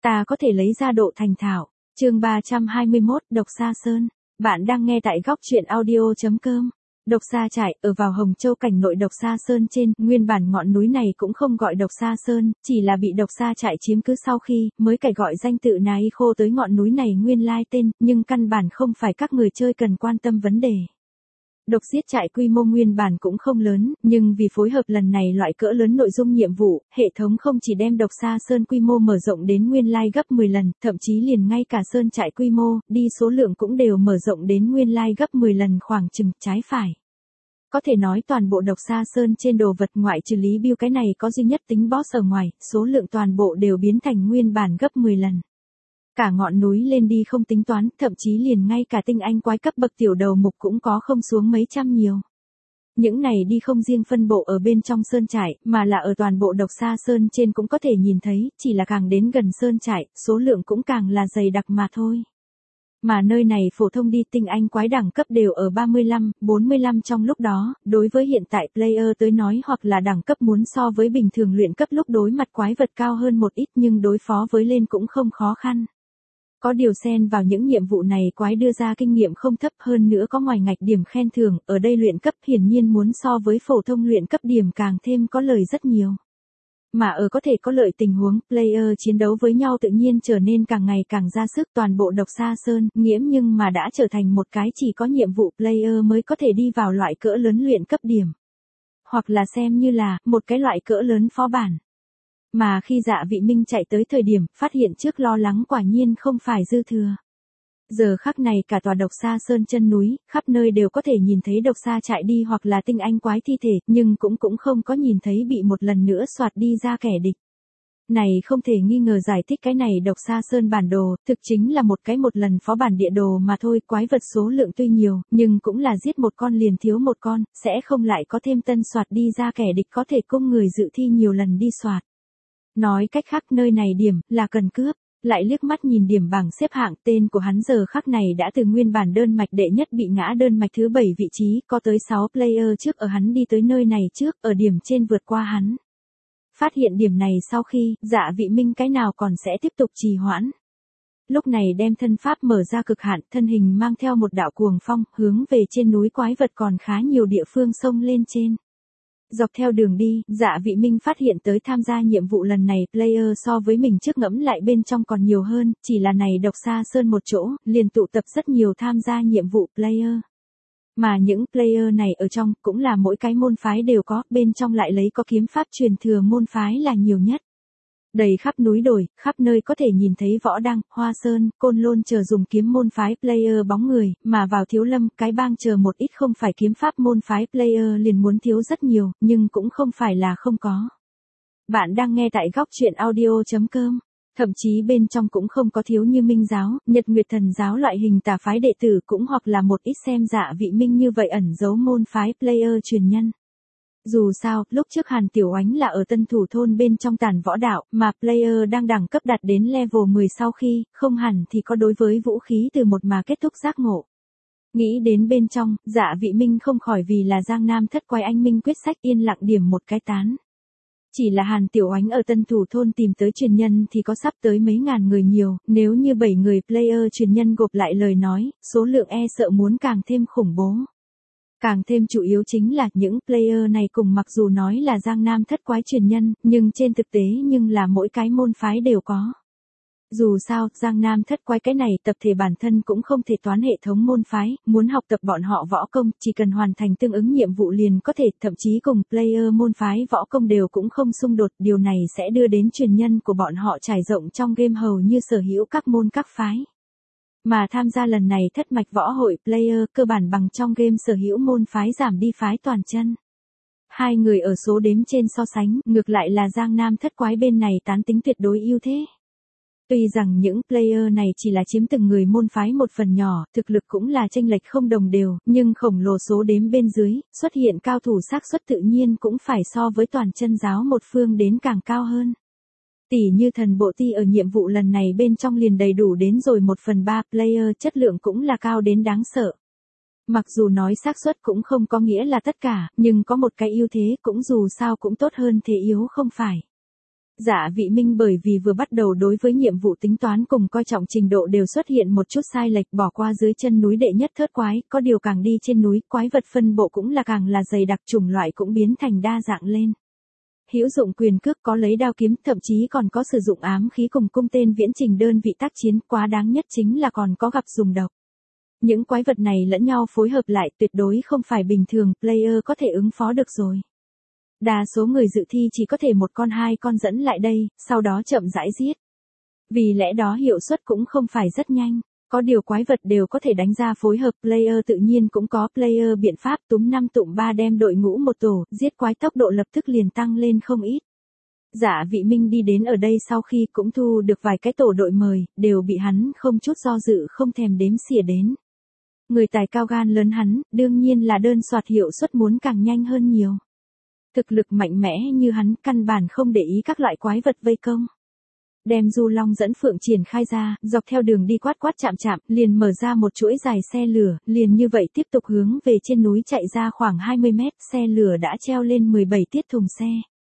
Ta có thể lấy ra độ thành thạo. Chương 321, Độc Sa Sơn. Bạn đang nghe tại góc truyện audio.com. Độc Sa Trại ở vào Hồng Châu cảnh nội Độc Sa Sơn trên, nguyên bản ngọn núi này cũng không gọi Độc Sa Sơn, chỉ là bị Độc Sa Trại chiếm cứ sau khi mới cải gọi danh tự Nái Khô tới ngọn núi này nguyên lai tên, nhưng căn bản không phải các người chơi cần quan tâm vấn đề. Độc Giết Trại quy mô nguyên bản cũng không lớn, nhưng vì phối hợp lần này loại cỡ lớn nội dung nhiệm vụ, hệ thống không chỉ đem Độc Sa Sơn quy mô mở rộng đến nguyên lai gấp 10 lần, thậm chí liền ngay cả Sơn Trại quy mô, đi số lượng cũng đều mở rộng đến nguyên lai gấp 10 lần khoảng chừng trái phải. Có thể nói toàn bộ Độc Sa Sơn trên đồ vật ngoại trừ Lý Bưu cái này có duy nhất tính boss ở ngoài, số lượng toàn bộ đều biến thành nguyên bản gấp 10 lần. Cả ngọn núi lên đi không tính toán, thậm chí liền ngay cả tinh anh quái cấp bậc tiểu đầu mục cũng có không xuống mấy trăm nhiều. Những này đi không riêng phân bộ ở bên trong Sơn Trại, mà là ở toàn bộ Độc Sa Sơn trên cũng có thể nhìn thấy, chỉ là càng đến gần Sơn Trại, số lượng cũng càng là dày đặc mà thôi. Mà nơi này phổ thông đi tinh anh quái đẳng cấp đều ở 35, 45 trong lúc đó, đối với hiện tại player tới nói hoặc là đẳng cấp muốn so với bình thường luyện cấp lúc đối mặt quái vật cao hơn một ít nhưng đối phó với lên cũng không khó khăn. Có điều xen vào những nhiệm vụ này quái đưa ra kinh nghiệm không thấp hơn nữa có ngoài ngạch điểm khen thưởng, ở đây luyện cấp hiển nhiên muốn so với phổ thông luyện cấp điểm càng thêm có lời rất nhiều. Mà ở có thể có lợi tình huống, player chiến đấu với nhau tự nhiên trở nên càng ngày càng ra sức toàn bộ Độc Sa Sơn, nghiễm nhưng mà đã trở thành một cái chỉ có nhiệm vụ player mới có thể đi vào loại cỡ lớn luyện cấp điểm. Hoặc là xem như là một cái loại cỡ lớn phó bản. Mà khi Dạ Vị Minh chạy tới thời điểm, phát hiện trước lo lắng quả nhiên không phải dư thừa. Giờ khắc này cả tòa Độc Sa Sơn chân núi, khắp nơi đều có thể nhìn thấy Độc Sa Trại đi hoặc là tinh anh quái thi thể, nhưng cũng không có nhìn thấy bị một lần nữa soạt đi ra kẻ địch. Này không thể nghi ngờ giải thích cái này Độc Sa Sơn bản đồ, thực chính là một lần phó bản địa đồ mà thôi, quái vật số lượng tuy nhiều, nhưng cũng là giết một con liền thiếu một con, sẽ không lại có thêm tân soạt đi ra kẻ địch có thể cung người dự thi nhiều lần đi soạt. Nói cách khác nơi này điểm là cần cướp, lại liếc mắt nhìn điểm bảng xếp hạng tên của hắn giờ khắc này đã từ nguyên bản đơn mạch đệ nhất bị ngã đơn mạch thứ 7 vị trí, có tới 6 player trước ở hắn đi tới nơi này trước, ở điểm trên vượt qua hắn. Phát hiện điểm này sau khi, Dạ Vị Minh cái nào còn sẽ tiếp tục trì hoãn. Lúc này đem thân pháp mở ra cực hạn, thân hình mang theo một đạo cuồng phong, hướng về trên núi quái vật còn khá nhiều địa phương xông lên trên. Dọc theo đường đi, Dạ Vị Minh phát hiện tới tham gia nhiệm vụ lần này player so với mình trước ngẫm lại bên trong còn nhiều hơn, chỉ là này Độc Sa Sơn một chỗ, liền tụ tập rất nhiều tham gia nhiệm vụ player. Mà những player này ở trong cũng là mỗi cái môn phái đều có, bên trong lại lấy có kiếm pháp truyền thừa môn phái là nhiều nhất. Đầy khắp núi đồi, khắp nơi có thể nhìn thấy Võ Đăng, Hoa Sơn, Côn Lôn chờ dùng kiếm môn phái player bóng người, mà vào Thiếu Lâm, Cái Bang chờ một ít không phải kiếm pháp môn phái player liền muốn thiếu rất nhiều, nhưng cũng không phải là không có. Bạn đang nghe tại góc truyện audio.com. Thậm chí bên trong cũng không có thiếu như Minh giáo, Nhật Nguyệt Thần giáo loại hình tà phái đệ tử cũng hoặc là một ít xem Dạ Vị Minh như vậy ẩn giấu môn phái player truyền nhân. Dù sao, lúc trước Hàn Tiểu Oánh là ở Tân Thủ thôn bên trong Tản Võ đạo, mà player đang đẳng cấp đạt đến level 10 sau khi, không hẳn thì có đối với vũ khí từ một mà kết thúc giác ngộ. Nghĩ đến bên trong, Dạ Vị Minh không khỏi vì là Giang Nam thất quái anh minh quyết sách yên lặng điểm một cái tán. Chỉ là Hàn Tiểu Oánh ở Tân Thủ thôn tìm tới truyền nhân thì có sắp tới mấy ngàn người nhiều, nếu như 7 người player truyền nhân gộp lại lời nói, số lượng e sợ muốn càng thêm khủng bố. Càng thêm chủ yếu chính là những player này cùng mặc dù nói là Giang Nam thất quái truyền nhân, nhưng trên thực tế nhưng là mỗi cái môn phái đều có. Dù sao, Giang Nam thất quái cái này tập thể bản thân cũng không thể toán hệ thống môn phái, muốn học tập bọn họ võ công, chỉ cần hoàn thành tương ứng nhiệm vụ liền có thể, thậm chí cùng player môn phái võ công đều cũng không xung đột, điều này sẽ đưa đến truyền nhân của bọn họ trải rộng trong game hầu như sở hữu các môn các phái. Mà tham gia lần này thất mạch võ hội player cơ bản bằng trong game sở hữu môn phái giảm đi phái toàn chân. Hai người ở số đếm trên so sánh, ngược lại là Giang Nam thất quái bên này tán tính tuyệt đối ưu thế. Tuy rằng những player này chỉ là chiếm từng người môn phái một phần nhỏ, thực lực cũng là chênh lệch không đồng đều, nhưng khổng lồ số đếm bên dưới, xuất hiện cao thủ xác suất tự nhiên cũng phải so với toàn chân giáo một phương đến càng cao hơn. Tỷ như Thần Bộ Ti ở nhiệm vụ lần này bên trong liền đầy đủ đến rồi 1/3 player, chất lượng cũng là cao đến đáng sợ. Mặc dù nói xác suất cũng không có nghĩa là tất cả, nhưng có một cái ưu thế cũng dù sao cũng tốt hơn thế yếu không phải. Dạ Vị Minh bởi vì vừa bắt đầu đối với nhiệm vụ tính toán cùng coi trọng trình độ đều xuất hiện một chút sai lệch, bỏ qua dưới chân núi đệ nhất thớt quái, có điều càng đi trên núi, quái vật phân bộ cũng là càng là dày đặc, chủng loại cũng biến thành đa dạng lên. Hữu dụng quyền cước, có lấy đao kiếm, thậm chí còn có sử dụng ám khí cùng cung tên viễn trình đơn vị tác chiến, quá đáng nhất chính là còn có gặp dùng độc. Những quái vật này lẫn nhau phối hợp lại tuyệt đối không phải bình thường player có thể ứng phó được rồi. Đa số người dự thi chỉ có thể một con hai con dẫn lại đây, sau đó chậm rãi giết. Vì lẽ đó hiệu suất cũng không phải rất nhanh, có điều quái vật đều có thể đánh ra phối hợp, player tự nhiên cũng có player biện pháp túm 5 tụm 3 đem đội ngũ một tổ, giết quái tốc độ lập tức liền tăng lên không ít. Dạ Vị Minh đi đến ở đây sau khi cũng thu được vài cái tổ đội mời, đều bị hắn không chút do dự không thèm đếm xỉa đến. Người tài cao gan lớn hắn, đương nhiên là đơn soạt hiệu suất muốn càng nhanh hơn nhiều. Thực lực mạnh mẽ như hắn căn bản không để ý các loại quái vật vây công. Đem Du Long dẫn Phượng triển khai ra, dọc theo đường đi quát quát chạm chạm, liền mở ra một chuỗi dài xe lửa, liền như vậy tiếp tục hướng về trên núi chạy ra khoảng 20 mét, xe lửa đã treo lên 17 tiết thùng xe.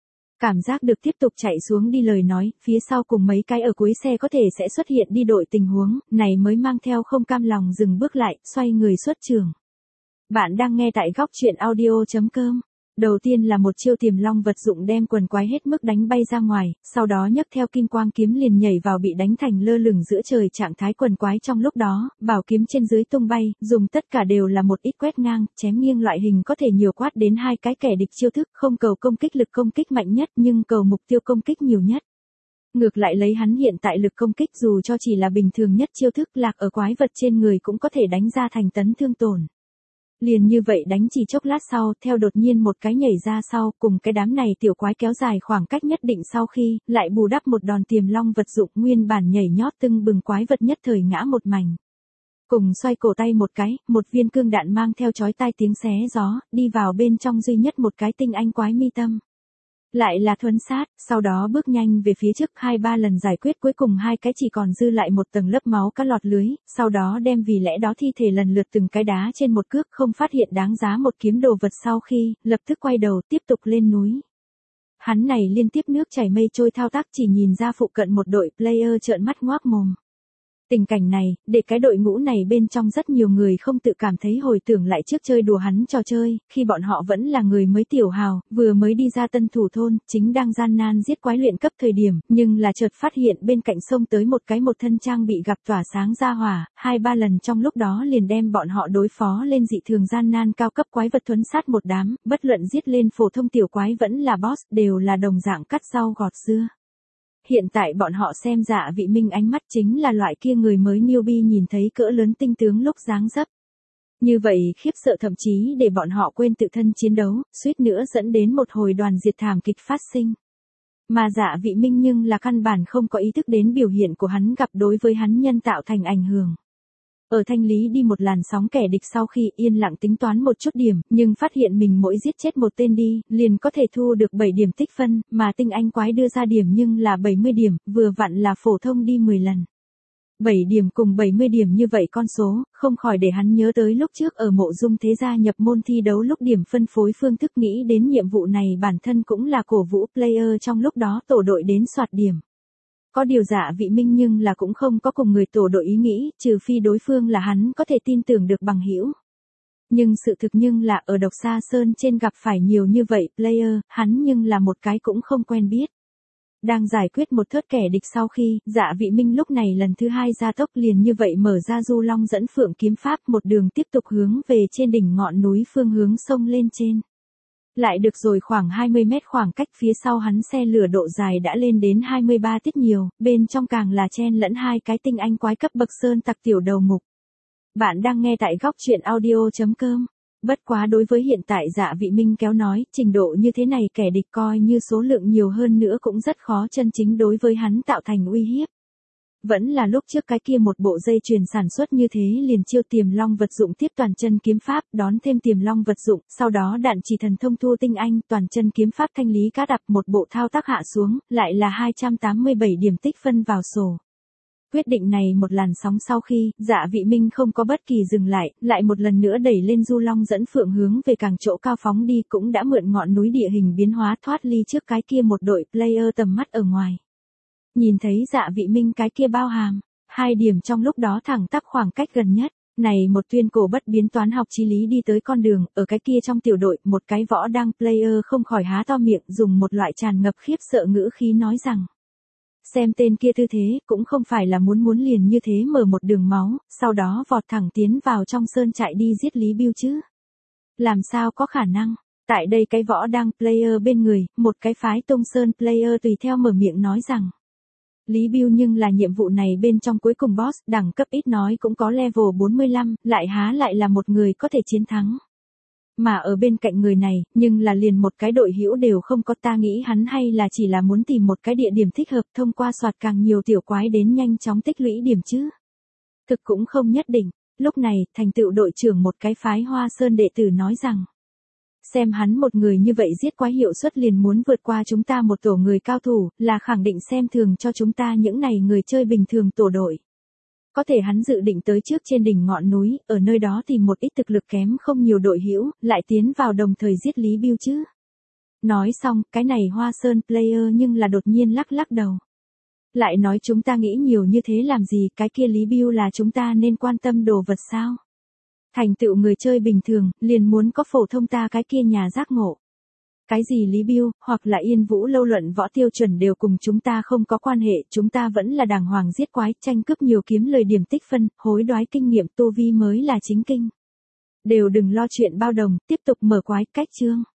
Cảm giác được tiếp tục chạy xuống đi lời nói, phía sau cùng mấy cái ở cuối xe có thể sẽ xuất hiện đi đội tình huống, này mới mang theo không cam lòng dừng bước lại, xoay người xuất trường. Bạn đang nghe tại góc truyện audio.com. Đầu tiên là một chiêu tiềm long vật dụng đem quần quái hết mức đánh bay ra ngoài, sau đó nhấc theo kim quang kiếm liền nhảy vào bị đánh thành lơ lửng giữa trời trạng thái quần quái trong lúc đó, bảo kiếm trên dưới tung bay, dùng tất cả đều là một ít quét ngang, chém nghiêng loại hình có thể nhiều quát đến hai cái kẻ địch chiêu thức, không cầu công kích lực công kích mạnh nhất nhưng cầu mục tiêu công kích nhiều nhất. Ngược lại lấy hắn hiện tại lực công kích dù cho chỉ là bình thường nhất chiêu thức lạc ở quái vật trên người cũng có thể đánh ra thành tấn thương tổn. Liền như vậy đánh chỉ chốc lát sau, theo đột nhiên một cái nhảy ra sau, cùng cái đám này tiểu quái kéo dài khoảng cách nhất định sau khi, lại bù đắp một đòn tiềm long vật dụng nguyên bản nhảy nhót tưng bừng quái vật nhất thời ngã một mảnh. Cùng xoay cổ tay một cái, một viên cương đạn mang theo chói tai tiếng xé gió, đi vào bên trong duy nhất một cái tinh anh quái mi tâm. Lại là thuấn sát, sau đó bước nhanh về phía trước 2-3 lần giải quyết cuối cùng hai cái chỉ còn dư lại một tầng lớp máu cá lọt lưới, sau đó đem vì lẽ đó thi thể lần lượt từng cái đá trên một cước không phát hiện đáng giá một kiếm đồ vật sau khi, lập tức quay đầu tiếp tục lên núi. Hắn này liên tiếp nước chảy mây trôi thao tác chỉ nhìn ra phụ cận một đội player trợn mắt ngoác mồm. Tình cảnh này, để cái đội ngũ này bên trong rất nhiều người không tự cảm thấy hồi tưởng lại trước chơi đùa hắn trò chơi, khi bọn họ vẫn là người mới tiểu hào, vừa mới đi ra tân thủ thôn, chính đang gian nan giết quái luyện cấp thời điểm, nhưng là chợt phát hiện bên cạnh sông tới một cái một thân trang bị gặp tỏa sáng ra hỏa, 2-3 lần trong lúc đó liền đem bọn họ đối phó lên dị thường gian nan cao cấp quái vật thuấn sát một đám, bất luận giết lên phổ thông tiểu quái vẫn là boss, đều là đồng dạng cắt rau gọt dưa. Hiện tại bọn họ xem Dạ Vị Minh ánh mắt chính là loại kia người mới newbie nhìn thấy cỡ lớn tinh tướng lúc dáng dấp. Như vậy khiếp sợ thậm chí để bọn họ quên tự thân chiến đấu, suýt nữa dẫn đến một hồi đoàn diệt thảm kịch phát sinh. Mà Dạ Vị Minh nhưng là căn bản không có ý thức đến biểu hiện của hắn gặp đối với hắn nhân tạo thành ảnh hưởng. Ở thanh lý đi một làn sóng kẻ địch sau khi yên lặng tính toán một chút điểm, nhưng phát hiện mình mỗi giết chết một tên đi, liền có thể thu được 7 điểm tích phân, mà tinh anh quái đưa ra điểm nhưng là 70 điểm, vừa vặn là phổ thông đi 10 lần. 7 điểm cùng 70 điểm như vậy con số, không khỏi để hắn nhớ tới lúc trước ở Mộ Dung Thế Gia nhập môn thi đấu lúc điểm phân phối phương thức, nghĩ đến nhiệm vụ này bản thân cũng là cổ vũ player trong lúc đó tổ đội đến soạt điểm. Có điều Dạ Vị Minh nhưng là cũng không có cùng người tổ đội ý nghĩ, trừ phi đối phương là hắn có thể tin tưởng được bằng hữu. Nhưng sự thực nhưng là ở Độc Sa Sơn trên gặp phải nhiều như vậy player, hắn nhưng là một cái cũng không quen biết. Đang giải quyết một thớt kẻ địch sau khi, Dạ Vị Minh lúc này lần thứ hai ra tốc liền như vậy mở ra Du Long dẫn Phượng kiếm pháp một đường tiếp tục hướng về trên đỉnh ngọn núi phương hướng sông lên trên. Lại được rồi khoảng 20 mét khoảng cách phía sau hắn xe lửa độ dài đã lên đến 23 tiết nhiều, bên trong càng là chen lẫn hai cái tinh anh quái cấp bậc sơn tặc tiểu đầu mục. Bạn đang nghe tại góc truyện audio.com. Bất quá đối với hiện tại Dạ Vị Minh kéo nói, trình độ như thế này kẻ địch coi như số lượng nhiều hơn nữa cũng rất khó chân chính đối với hắn tạo thành uy hiếp. Vẫn là lúc trước cái kia một bộ dây chuyền sản xuất như thế liền chiêu tiềm long vật dụng tiếp toàn chân kiếm pháp, đón thêm tiềm long vật dụng, sau đó đạn chỉ thần thông thua tinh anh, toàn chân kiếm pháp thanh lý cá đập một bộ thao tác hạ xuống, lại là 287 điểm tích phân vào sổ. Quyết định này một làn sóng sau khi, Dạ Vị Minh không có bất kỳ dừng lại một lần nữa đẩy lên du long dẫn phượng hướng về càng chỗ cao phóng đi, cũng đã mượn ngọn núi địa hình biến hóa thoát ly trước cái kia một đội player tầm mắt ở ngoài. Nhìn thấy Dạ Vị Minh cái kia bao hàm, 2 điểm trong lúc đó thẳng tắp khoảng cách gần nhất, này một tuyên cổ bất biến toán học chí lý đi tới con đường, ở cái kia trong tiểu đội, một cái võ đang player không khỏi há to miệng, dùng một loại tràn ngập khiếp sợ ngữ khí nói rằng: xem tên kia tư thế, cũng không phải là muốn liền như thế mở một đường máu, sau đó vọt thẳng tiến vào trong sơn trại đi giết Lý Bưu chứ. Làm sao có khả năng? Tại đây cái võ đang player bên người, một cái phái Tung Sơn player tùy theo mở miệng nói rằng: Lý Bưu nhưng là nhiệm vụ này bên trong cuối cùng boss, đẳng cấp ít nói cũng có level 45, lại há lại là một người có thể chiến thắng. Mà ở bên cạnh người này, nhưng là liền một cái đội hữu đều không có, ta nghĩ hắn hay là chỉ là muốn tìm một cái địa điểm thích hợp thông qua soạt càng nhiều tiểu quái đến nhanh chóng tích lũy điểm chứ. Thực cũng không nhất định, lúc này, thành tựu đội trưởng một cái phái Hoa Sơn đệ tử nói rằng: xem hắn một người như vậy giết quái hiệu suất liền muốn vượt qua chúng ta một tổ người cao thủ, là khẳng định xem thường cho chúng ta những này người chơi bình thường tổ đội. Có thể hắn dự định tới trước trên đỉnh ngọn núi, ở nơi đó tìm một ít thực lực kém không nhiều đội hữu, lại tiến vào đồng thời giết Lý Bưu chứ. Nói xong, cái này Hoa Sơn player nhưng là đột nhiên lắc đầu. Lại nói chúng ta nghĩ nhiều như thế làm gì, cái kia Lý Bưu là chúng ta nên quan tâm đồ vật sao? Thành tựu người chơi bình thường, liền muốn có phổ thông ta cái kia nhà giác ngộ. Cái gì Lý Bưu, hoặc là Yên Vũ lâu luận võ tiêu chuẩn đều cùng chúng ta không có quan hệ, chúng ta vẫn là đàng hoàng giết quái, tranh cướp nhiều kiếm lời điểm tích phân, hối đoái kinh nghiệm tu vi mới là chính kinh. Đều đừng lo chuyện bao đồng, tiếp tục mở quái, cách chương.